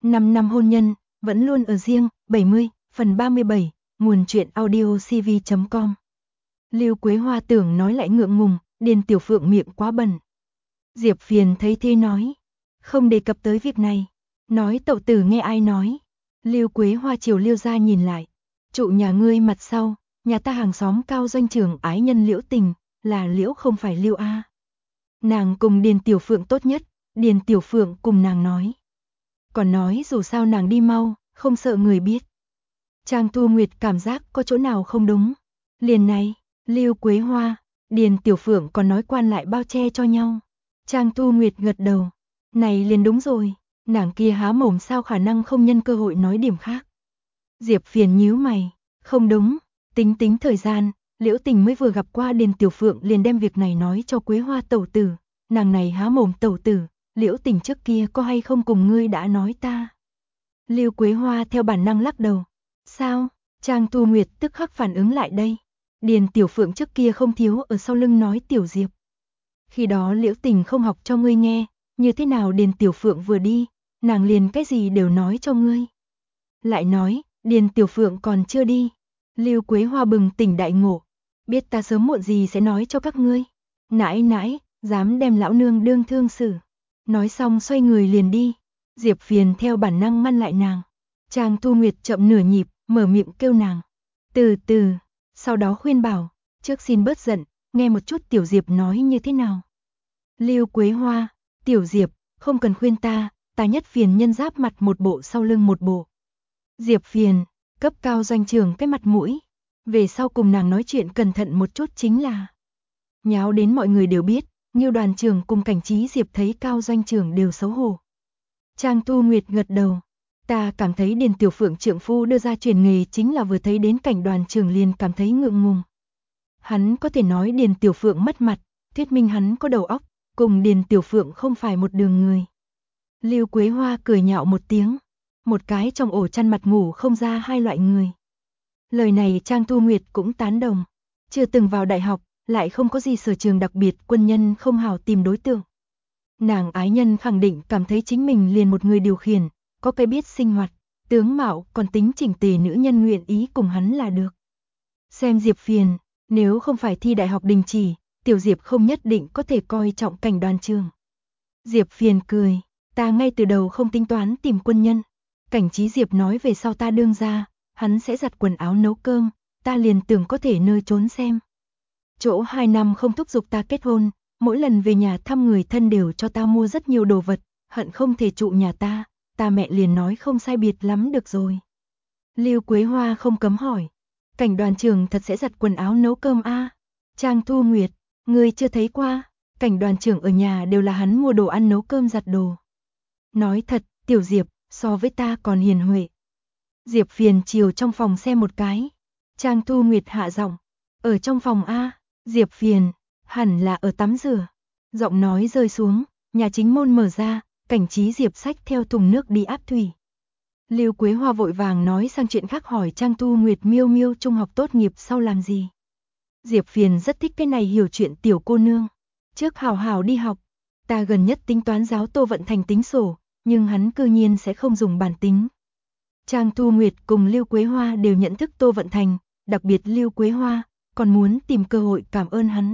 5 năm hôn nhân, vẫn luôn ở riêng, 70, phần 37, nguồn truyện audio cv.com. Lưu Quế Hoa tưởng nói lại ngượng ngùng, Điền Tiểu Phượng miệng quá bẩn. Diệp Phiền thấy thế nói, không đề cập tới việc này, nói tẩu tử nghe ai nói. Lưu Quế Hoa chiều Lưu gia nhìn lại, trụ nhà ngươi mặt sau, nhà ta hàng xóm Cao doanh trưởng ái nhân Liễu Tình, là Liễu không phải Lưu A. Nàng cùng Điền Tiểu Phượng tốt nhất, Điền Tiểu Phượng cùng nàng nói. Còn nói dù sao nàng đi mau, không sợ người biết. Trang Thu Nguyệt cảm giác có chỗ nào không đúng. Liền này, Lưu Quế Hoa, Điền Tiểu Phượng còn nói quan lại bao che cho nhau. Trang Thu Nguyệt gật đầu. Này liền đúng rồi, nàng kia há mồm sao khả năng không nhân cơ hội nói điểm khác. Diệp Phiền nhíu mày, không đúng, tính thời gian, Liễu Tình mới vừa gặp qua Điền Tiểu Phượng liền đem việc này nói cho Quế Hoa tẩu tử. Nàng này há mồm tẩu tử, Liễu Tình trước kia có hay không cùng ngươi đã nói ta. Lưu Quế Hoa theo bản năng lắc đầu. Sao? Trang Thu Nguyệt tức khắc phản ứng lại đây. Điền Tiểu Phượng trước kia không thiếu ở sau lưng nói Tiểu Diệp. Khi đó Liễu Tình không học cho ngươi nghe, như thế nào Điền Tiểu Phượng vừa đi, nàng liền cái gì đều nói cho ngươi. Lại nói, Điền Tiểu Phượng còn chưa đi. Lưu Quế Hoa bừng tỉnh đại ngộ, biết ta sớm muộn gì sẽ nói cho các ngươi. Nãi, dám đem lão nương đương thương xử. Nói xong xoay người liền đi. Diệp Phiền theo bản năng ngăn lại nàng. Trang Thu Nguyệt chậm nửa nhịp, mở miệng kêu nàng. Từ từ, sau đó khuyên bảo, trước xin bớt giận, nghe một chút Tiểu Diệp nói như thế nào. Lưu Quế Hoa, Tiểu Diệp, không cần khuyên ta nhất phiền nhân giáp mặt một bộ sau lưng một bộ. Diệp Phiền, cấp Cao doanh trưởng cái mặt mũi. Về sau cùng nàng nói chuyện cẩn thận một chút chính là. Nháo đến mọi người đều biết, Ngưu đoàn trưởng cùng Cảnh Trí Diệp thấy Cao doanh trưởng đều xấu hổ. Trang Thu Nguyệt gật đầu. Ta cảm thấy Điền Tiểu Phượng trượng phu đưa ra truyền nghề chính là vừa thấy đến Cảnh đoàn trưởng liền cảm thấy ngượng ngùng. Hắn có thể nói Điền Tiểu Phượng mất mặt, thuyết minh hắn có đầu óc, cùng Điền Tiểu Phượng không phải một đường người. Lưu Quế Hoa cười nhạo một tiếng, một cái trong ổ chăn mặt ngủ không ra hai loại người. Lời này Trang Thu Nguyệt cũng tán đồng, chưa từng vào đại học, lại không có gì sở trường đặc biệt, quân nhân không hào tìm đối tượng. Nàng ái nhân khẳng định cảm thấy chính mình liền một người điều khiển, có cái biết sinh hoạt, tướng mạo còn tính chỉnh tề nữ nhân nguyện ý cùng hắn là được. Xem Diệp Phiền, nếu không phải thi đại học đình chỉ, Tiểu Diệp không nhất định có thể coi trọng Cảnh đoàn trường. Diệp Phiền cười, ta ngay từ đầu không tính toán tìm quân nhân. Cảnh Trí Diệp nói về sau ta đương ra, hắn sẽ giặt quần áo nấu cơm, ta liền tưởng có thể nơi trốn xem. Chỗ 2 năm không thúc giục ta kết hôn, mỗi lần về nhà thăm người thân đều cho ta mua rất nhiều đồ vật, hận không thể trụ nhà ta mẹ liền nói không sai biệt lắm được rồi. Lưu Quế Hoa không cấm hỏi, Cảnh đoàn trưởng thật sẽ giặt quần áo nấu cơm a? Trang Thu Nguyệt, ngươi chưa thấy qua, Cảnh đoàn trưởng ở nhà đều là hắn mua đồ ăn nấu cơm giặt đồ. Nói thật, Tiểu Diệp, so với ta còn hiền huệ. Diệp Phiền chiều trong phòng xem một cái. Trang Thu Nguyệt hạ giọng, ở trong phòng a? Diệp Phiền, hẳn là ở tắm rửa. Giọng nói rơi xuống, nhà chính môn mở ra, Cảnh Trí Diệp xách theo thùng nước đi áp thủy. Lưu Quế Hoa vội vàng nói sang chuyện khác hỏi Trang Thu Nguyệt miêu miêu trung học tốt nghiệp sau làm gì. Diệp Phiền rất thích cái này hiểu chuyện tiểu cô nương. Trước hào hào đi học, ta gần nhất tính toán giáo Tô Vận Thành tính sổ, nhưng hắn cư nhiên sẽ không dùng bản tính. Trang Thu Nguyệt cùng Lưu Quế Hoa đều nhận thức Tô Vận Thành, đặc biệt Lưu Quế Hoa còn muốn tìm cơ hội cảm ơn hắn.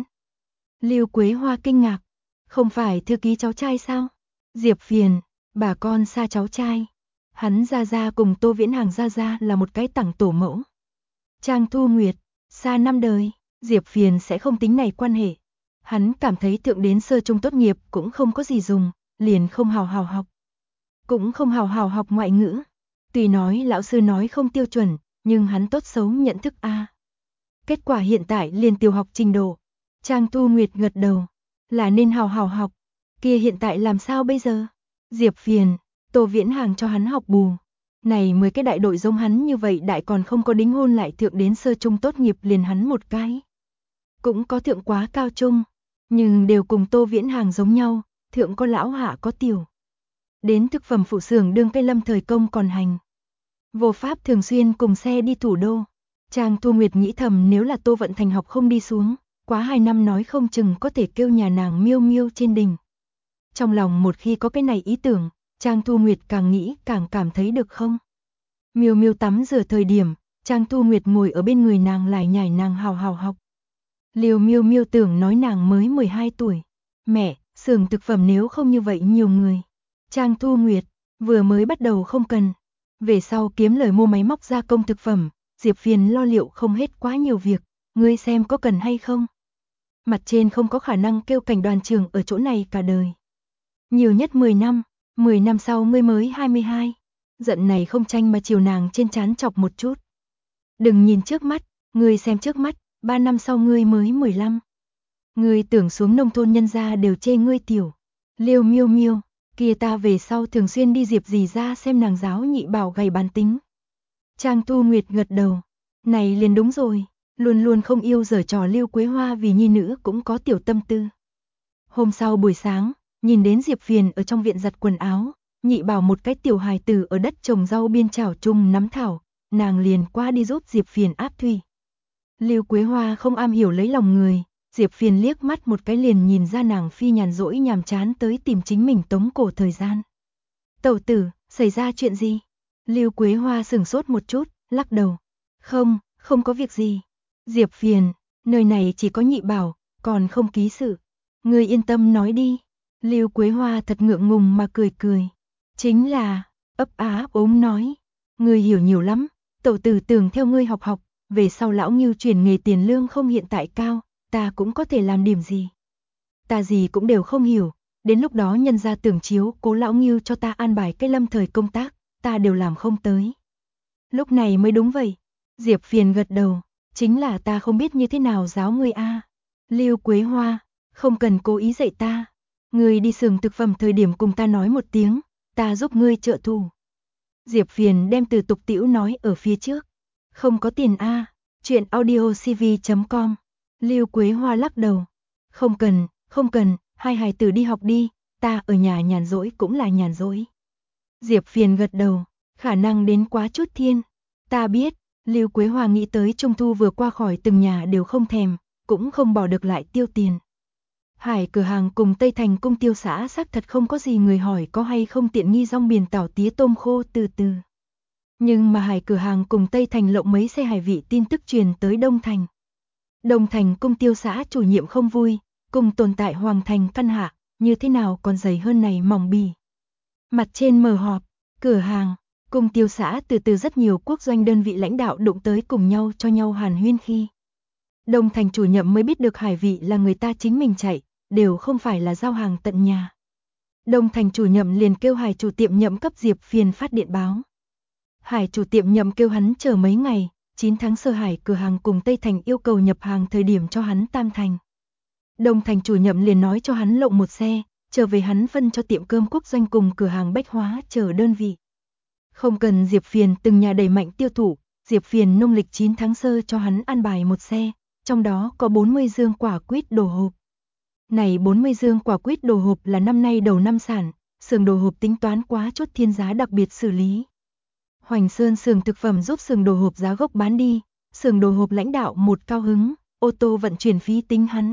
Lưu Quế Hoa kinh ngạc, không phải thư ký cháu trai sao? Diệp Phiền, bà con xa cháu trai. Hắn gia gia cùng Tô Viễn Hàng gia gia là một cái tẳng tổ mẫu. Trang Thu Nguyệt, xa năm đời, Diệp Phiền sẽ không tính này quan hệ. Hắn cảm thấy thượng đến sơ trung tốt nghiệp cũng không có gì dùng, liền không hào hào học. Cũng không hào hào học ngoại ngữ. Tuy nói lão sư nói không tiêu chuẩn, nhưng hắn tốt xấu nhận thức A. Kết quả hiện tại liền tiểu học trình độ. Trang Thu Nguyệt gật đầu, là nên hào hào học. Kia hiện tại làm sao bây giờ? Diệp Phiền, Tô Viễn Hàng cho hắn học bù. Này 10 cái đại đội giống hắn như vậy đại còn không có đính hôn lại thượng đến sơ trung tốt nghiệp liền hắn một cái. Cũng có thượng quá cao trung, nhưng đều cùng Tô Viễn Hàng giống nhau, thượng có lão hạ có tiểu. Đến thực phẩm phụ xưởng đương cây lâm thời công còn hành. Vô pháp thường xuyên cùng xe đi thủ đô. Trang Thu Nguyệt nghĩ thầm nếu là Tô Vận Thành học không đi xuống, quá 2 năm nói không chừng có thể kêu nhà nàng miêu miêu trên đỉnh. Trong lòng một khi có cái này ý tưởng, Trang Thu Nguyệt càng nghĩ càng cảm thấy được không. Miêu Miêu tắm rửa thời điểm, Trang Thu Nguyệt ngồi ở bên người nàng lải nhải nàng hào hào học. Liêu Miêu Miêu tưởng nói nàng mới 12 tuổi. Mẹ, xưởng thực phẩm nếu không như vậy nhiều người. Trang Thu Nguyệt, vừa mới bắt đầu không cần. Về sau kiếm lời mua máy móc gia công thực phẩm, Diệp Phiền lo liệu không hết quá nhiều việc, ngươi xem có cần hay không. Mặt trên không có khả năng kêu cảnh đoàn trưởng ở chỗ này cả đời. Nhiều nhất 10 năm, 10 năm sau ngươi mới 22. Giận này không tranh mà chiều nàng trên trán chọc một chút. Đừng nhìn trước mắt, ngươi xem trước mắt, 3 năm sau ngươi mới 15. Ngươi tưởng xuống nông thôn nhân gia đều chê ngươi tiểu. Liêu Miêu Miêu, kia ta về sau thường xuyên đi Diệp dì ra xem nàng giáo nhị bảo gầy bán tính. Trang Thu Nguyệt gật đầu, này liền đúng rồi, luôn luôn không yêu giở trò Lưu Quế Hoa vì nhi nữ cũng có tiểu tâm tư. Hôm sau buổi sáng, nhìn đến Diệp Phiền ở trong viện giặt quần áo, nhị bảo một cái tiểu hài tử ở đất trồng rau biên chảo chung nắm thảo, nàng liền qua đi giúp Diệp Phiền áp thủy. Lưu Quế Hoa không am hiểu lấy lòng người, Diệp Phiền liếc mắt một cái liền nhìn ra nàng phi nhàn rỗi nhàm chán tới tìm chính mình tống cổ thời gian. Tẩu tử, xảy ra chuyện gì? Lưu Quế Hoa sửng sốt một chút, lắc đầu. Không, không có việc gì. Diệp Phiền, nơi này chỉ có nhị bảo, còn không ký sự. Ngươi yên tâm nói đi. Lưu Quế Hoa thật ngượng ngùng mà cười cười. Chính là, ấp á ốm nói. Ngươi hiểu nhiều lắm, tẩu tử tưởng theo ngươi học học, về sau lão Ngưu chuyển nghề tiền lương không hiện tại cao, ta cũng có thể làm điểm gì. Ta gì cũng đều không hiểu, đến lúc đó nhân gia tưởng chiếu cố lão Ngưu cho ta an bài cái lâm thời công tác, ta đều làm không tới. Lúc này mới đúng vậy. Diệp Phiền gật đầu, chính là ta không biết như thế nào giáo ngươi a. Lưu Quế Hoa, không cần cố ý dạy ta. Ngươi đi xưởng thực phẩm thời điểm cùng ta nói một tiếng, ta giúp ngươi trợ thủ. Diệp Phiền đem từ tục tĩu nói ở phía trước. Không có tiền a. Chuyện audiocv.com. Lưu Quế Hoa lắc đầu. Không cần, hai hài tử đi học đi, ta ở nhà nhàn rỗi cũng là nhàn rỗi. Diệp Phiền gật đầu, khả năng đến quá chút thiên. Ta biết, Lưu Quế Hoa nghĩ tới Trung Thu vừa qua khỏi từng nhà đều không thèm, cũng không bỏ được lại tiêu tiền. Hải cửa hàng cùng Tây Thành Cung Tiêu xã xác thật không có gì người hỏi có hay không tiện nghi rong biển tảo tía tôm khô từ từ. Nhưng mà Hải cửa hàng cùng Tây Thành lộng mấy xe hải vị tin tức truyền tới Đông Thành. Đông Thành Cung Tiêu xã chủ nhiệm không vui, cùng tồn tại Hoàng Thành căn hạ, như thế nào còn dày hơn này mỏng bì. Mặt trên mở họp, cửa hàng, Cung Tiêu xã từ từ rất nhiều quốc doanh đơn vị lãnh đạo đụng tới cùng nhau cho nhau hàn huyên khi. Đông Thành chủ nhiệm mới biết được hải vị là người ta chính mình chạy, đều không phải là giao hàng tận nhà. Đông Thành chủ nhiệm liền kêu Hải chủ tiệm nhậm cấp Diệp Phiền phát điện báo. Hải chủ tiệm nhậm kêu hắn chờ mấy ngày, 9 tháng sơ Hải cửa hàng cùng Tây Thành yêu cầu nhập hàng thời điểm cho hắn Tam Thành. Đông Thành chủ nhiệm liền nói cho hắn lộng một xe, trở về hắn phân cho tiệm cơm quốc doanh cùng cửa hàng bách hóa chờ đơn vị. Không cần Diệp Phiền từng nhà đẩy mạnh tiêu thụ, Diệp Phiền nông lịch 9 tháng sơ cho hắn an bài một xe, trong đó có 40 dương quả quýt đồ hộp. Này 40 dương quả quýt đồ hộp là năm nay đầu năm sản, xưởng đồ hộp tính toán quá chốt thiên giá đặc biệt xử lý. Hoành Sơn xưởng thực phẩm giúp xưởng đồ hộp giá gốc bán đi, xưởng đồ hộp lãnh đạo một cao hứng, ô tô vận chuyển phí tính hắn.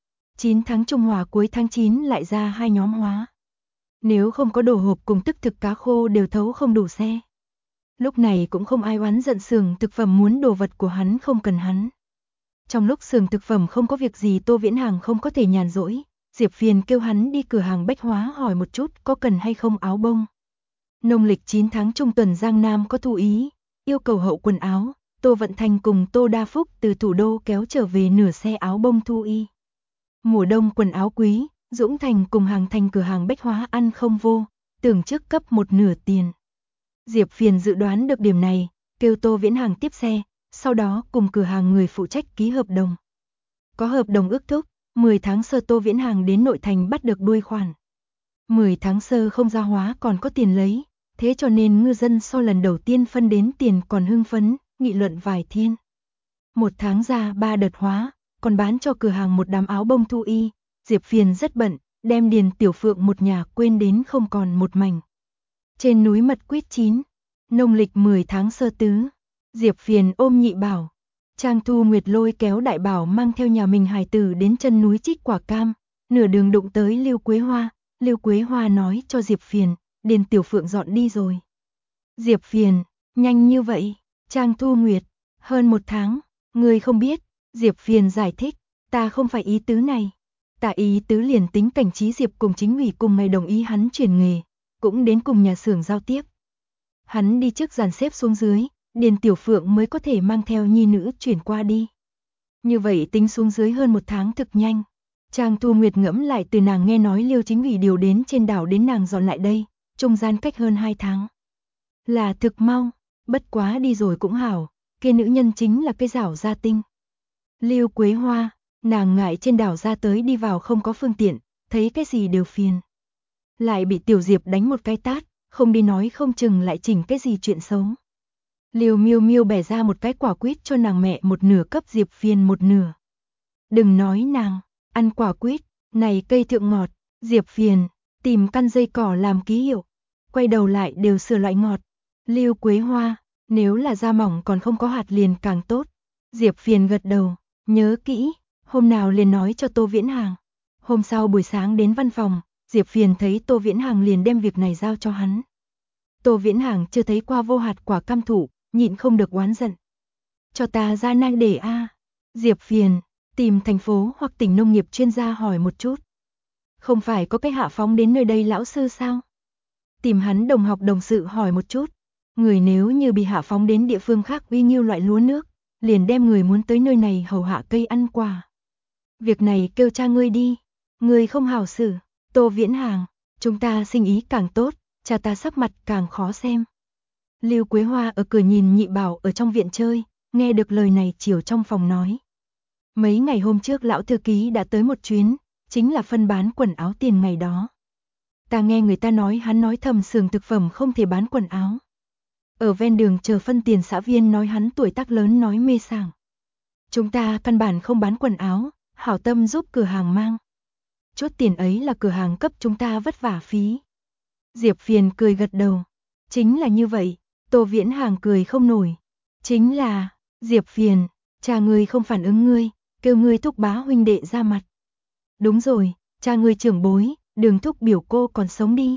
9 tháng Trung Hòa cuối tháng 9 lại ra 2 nhóm hóa. Nếu không có đồ hộp cùng tức thực cá khô đều thấu không đủ xe. Lúc này cũng không ai oán giận xưởng thực phẩm muốn đồ vật của hắn không cần hắn. Trong lúc xưởng thực phẩm không có việc gì Tô Viễn Hàng không có thể nhàn rỗi, Diệp Phiền kêu hắn đi cửa hàng bách hóa hỏi một chút có cần hay không áo bông. Nông lịch 9 tháng trung tuần Giang Nam có thu ý, yêu cầu hậu quần áo, Tô Vận Thành cùng Tô Đa Phúc từ thủ đô kéo trở về nửa xe áo bông thu y. Mùa đông quần áo quý, Dũng Thành cùng Hàng Thành cửa hàng bách hóa ăn không vô, tưởng trước cấp một nửa tiền. Diệp Phiền dự đoán được điểm này, kêu Tô Viễn Hàng tiếp xe, sau đó cùng cửa hàng người phụ trách ký hợp đồng. Có hợp đồng ước thúc, 10 tháng sơ Tô Viễn Hàng đến nội thành bắt được đuôi khoản. 10 tháng sơ không ra hóa còn có tiền lấy, thế cho nên ngư dân so lần đầu tiên phân đến tiền còn hưng phấn, nghị luận vài thiên. 1 tháng ra 3 đợt hóa, còn bán cho cửa hàng một đám áo bông thu y, Diệp Phiền rất bận, đem Điền Tiểu Phượng một nhà quên đến không còn một mảnh. Trên núi mật quýt chín, nông lịch 10 tháng sơ tứ, Diệp Phiền ôm nhị bảo. Trang Thu Nguyệt lôi kéo đại bảo mang theo nhà mình hài tử đến chân núi trích quả cam, nửa đường đụng tới Lưu Quế Hoa nói cho Diệp Phiền, Điền Tiểu Phượng dọn đi rồi. Diệp Phiền, nhanh như vậy, Trang Thu Nguyệt, hơn 1 tháng, ngươi không biết, Diệp Phiền giải thích, ta không phải ý tứ này. Ta ý tứ liền tính Cảnh Trí Diệp cùng chính ủy cùng ngày đồng ý hắn chuyển nghề, cũng đến cùng nhà xưởng giao tiếp. Hắn đi trước dàn xếp xuống dưới, Điền Tiểu Phượng mới có thể mang theo nhi nữ chuyển qua đi. Như vậy tính xuống dưới hơn 1 tháng thực nhanh. Trang Thu Nguyệt ngẫm lại từ nàng nghe nói Liêu chính ủy điều đến trên đảo đến nàng dọn lại đây, trung gian cách hơn 2 tháng. Là thực mau, bất quá đi rồi cũng hảo, kia nữ nhân chính là cái giảo gia tinh. Liêu Quế Hoa, nàng ngại trên đảo ra tới đi vào không có phương tiện, thấy cái gì đều phiền. Lại bị Tiểu Diệp đánh một cái tát, không đi nói không chừng lại chỉnh cái gì chuyện xấu. Liêu Miêu Miêu bẻ ra một cái quả quýt cho nàng mẹ một nửa cấp Diệp Phiền một nửa. Đừng nói nàng, ăn quả quýt, này cây thượng ngọt, Diệp Phiền, tìm căn dây cỏ làm ký hiệu, quay đầu lại đều sửa loại ngọt. Liêu Quế Hoa, nếu là da mỏng còn không có hạt liền càng tốt. Diệp Phiền gật đầu, nhớ kỹ, hôm nào liền nói cho Tô Viễn Hàng. Hôm sau buổi sáng đến văn phòng, Diệp Phiền thấy Tô Viễn Hàng liền đem việc này giao cho hắn. Tô Viễn Hàng chưa thấy qua vô hạt quả cam thụ, nhịn không được oán giận. Cho ta ra nang để a. Diệp Phiền, tìm thành phố hoặc tỉnh nông nghiệp chuyên gia hỏi một chút. Không phải có cái hạ phóng đến nơi đây lão sư sao? Tìm hắn đồng học đồng sự hỏi một chút. Người nếu như bị hạ phóng đến địa phương khác uy nhiêu loại lúa nước, liền đem người muốn tới nơi này hầu hạ cây ăn quả. Việc này kêu cha ngươi đi, ngươi không hảo xử. Tô Viễn Hàng, chúng ta sinh ý càng tốt, cha ta sắc mặt càng khó xem. Lưu Quế Hoa ở cửa nhìn Nhị Bảo ở trong viện chơi, nghe được lời này chiều trong phòng nói. Mấy ngày hôm trước lão thư ký đã tới một chuyến, chính là phân bán quần áo tiền ngày đó. Ta nghe người ta nói hắn nói thầm xưởng thực phẩm không thể bán quần áo. Ở ven đường chờ phân tiền xã viên nói hắn tuổi tác lớn nói mê sảng. Chúng ta căn bản không bán quần áo, hảo tâm giúp cửa hàng mang. Chút tiền ấy là cửa hàng cấp chúng ta vất vả phí. Diệp Phiền cười gật đầu. Chính là như vậy, Tô Viễn Hàng cười không nổi. Chính là, Diệp Phiền, cha ngươi không phản ứng ngươi, kêu ngươi thúc bá huynh đệ ra mặt. Đúng rồi, cha ngươi trưởng bối, Đường thúc biểu cô còn sống đi.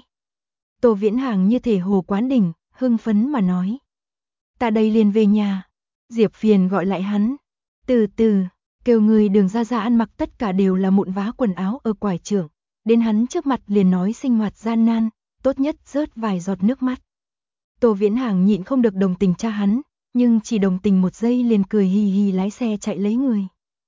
Tô Viễn Hàng như thể hồ quán đỉnh, hưng phấn mà nói. Ta đây liền về nhà. Diệp Phiền gọi lại hắn. Từ từ, kêu người Đường ra ra ăn mặc tất cả đều là mụn vá quần áo ở quải trưởng. Đến hắn trước mặt liền nói sinh hoạt gian nan, tốt nhất rớt vài giọt nước mắt. Tô Viễn Hàng nhịn không được đồng tình cha hắn, nhưng chỉ đồng tình 1 giây liền cười hì hì lái xe chạy lấy người.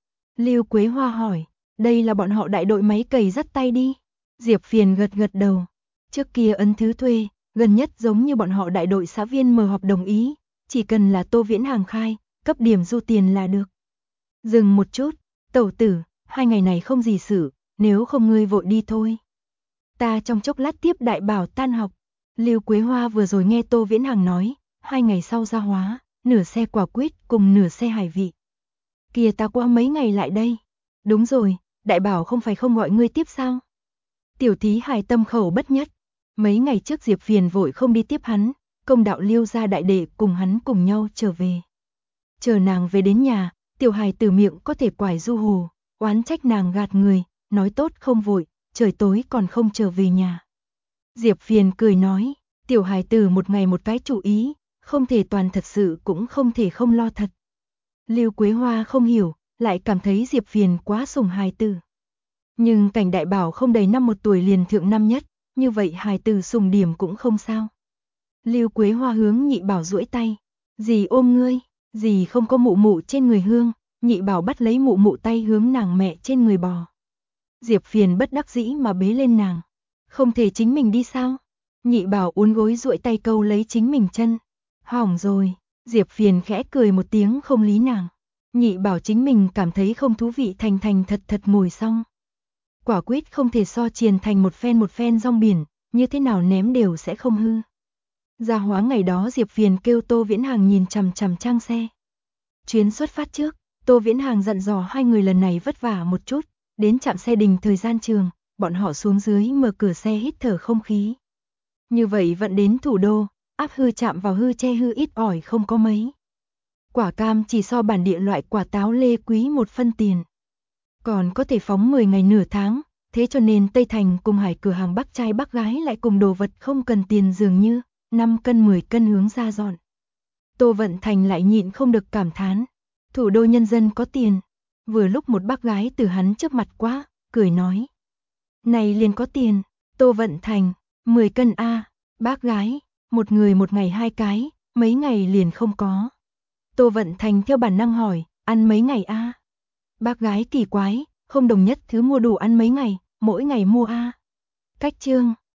Lưu Quế Hoa hỏi, đây là bọn họ đại đội máy cày dắt tay đi. Diệp Phiền gật gật đầu. Trước kia ấn thứ thuê, gần nhất giống như bọn họ đại đội xã viên mở họp đồng ý, chỉ cần là Tô Viễn Hàng khai, cấp điểm du tiền là được. Dừng một chút, tẩu tử, 2 ngày này không gì xử, nếu không ngươi vội đi thôi. Ta trong chốc lát tiếp đại bảo tan học. Lưu Quế Hoa vừa rồi nghe Tô Viễn Hàng nói, 2 ngày sau ra hóa, nửa xe quả quýt cùng nửa xe hải vị. Kìa ta qua mấy ngày lại đây. Đúng rồi, đại bảo không phải không gọi ngươi tiếp sao? Tiểu thí hài tâm khẩu bất nhất. Mấy ngày trước Diệp Phiền vội không đi tiếp hắn, công đạo Liêu gia đại đệ cùng hắn cùng nhau trở về. Chờ nàng về đến nhà, tiểu hài từ miệng có thể quải du hồ, oán trách nàng gạt người, nói tốt không vội, trời tối còn không trở về nhà. Diệp Phiền cười nói, tiểu hài tử một ngày một cái chủ ý, không thể toàn thật sự cũng không thể không lo thật. Lưu Quế Hoa không hiểu, lại cảm thấy Diệp Phiền quá sủng hài tử. Nhưng Cảnh Đại Bảo không đầy năm 1 tuổi liền thượng năm nhất, như vậy hài tử sủng điểm cũng không sao. Lưu Quế Hoa hướng Nhị Bảo duỗi tay, dì ôm ngươi, dì không có mụ mụ trên người hương, Nhị Bảo bắt lấy mụ mụ tay hướng nàng mẹ trên người bò. Diệp Phiền bất đắc dĩ mà bế lên nàng, không thể chính mình đi sao? Nhị Bảo uốn gối duỗi tay câu lấy chính mình chân. Hỏng rồi, Diệp Phiền khẽ cười một tiếng không lý nàng. Nhị Bảo chính mình cảm thấy không thú vị thành thật thật ngồi xong. Quả quýt không thể so triền thành một phen rong biển, như thế nào ném đều sẽ không hư. Ra hóa ngày đó Diệp Phiền kêu Tô Viễn Hàng nhìn chằm chằm trang xe. Chuyến xuất phát trước, Tô Viễn Hàng dặn dò 2 người lần này vất vả một chút, đến trạm xe đình thời gian trường, bọn họ xuống dưới mở cửa xe hít thở không khí. Như vậy vận đến thủ đô, áp hư chạm vào hư che hư ít ỏi không có mấy. Quả cam chỉ so bản địa loại quả táo lê quý 1 phân tiền. Còn có thể phóng 10 ngày nửa tháng, Thế cho nên Tây Thành cùng Hải cửa hàng bác trai bác gái lại cùng đồ vật không cần tiền dường như 5 cân 10 cân hướng ra dọn. Tô Vận Thành lại nhịn không được cảm thán, thủ đô nhân dân có tiền. Vừa lúc một bác gái từ hắn trước mặt quá, cười nói. Này liền có tiền, Tô Vận Thành, 10 cân a, bác gái, một người một ngày 2 cái, mấy ngày liền không có. Tô Vận Thành theo bản năng hỏi, ăn mấy ngày a? Bác gái kỳ quái, không đồng nhất thứ mua đủ ăn mấy ngày, mỗi ngày mua a. Cách chương